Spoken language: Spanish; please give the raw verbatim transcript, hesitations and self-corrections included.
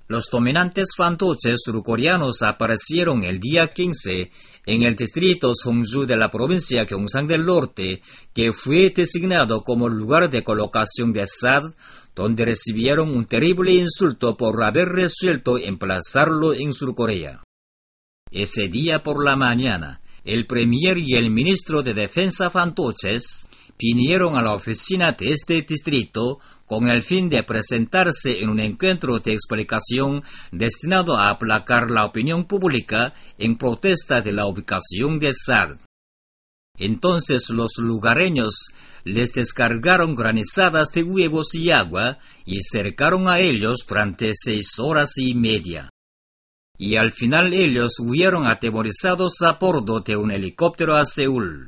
Los dominantes fantoches surcoreanos aparecieron el día quince en el distrito Songju de la provincia Gyeongsang del Norte, que fue designado como lugar de colocación de Assad, donde recibieron un terrible insulto por haber resuelto emplazarlo en Surcorea. Ese día por la mañana, el premier y el ministro de Defensa fantoches vinieron a la oficina de este distrito con el fin de presentarse en un encuentro de explicación destinado a aplacar la opinión pública en protesta de la ubicación de Assad. Entonces los lugareños les descargaron granizadas de huevos y agua y cercaron a ellos durante seis horas y media. Y al final ellos huyeron atemorizados a bordo de un helicóptero a Seúl.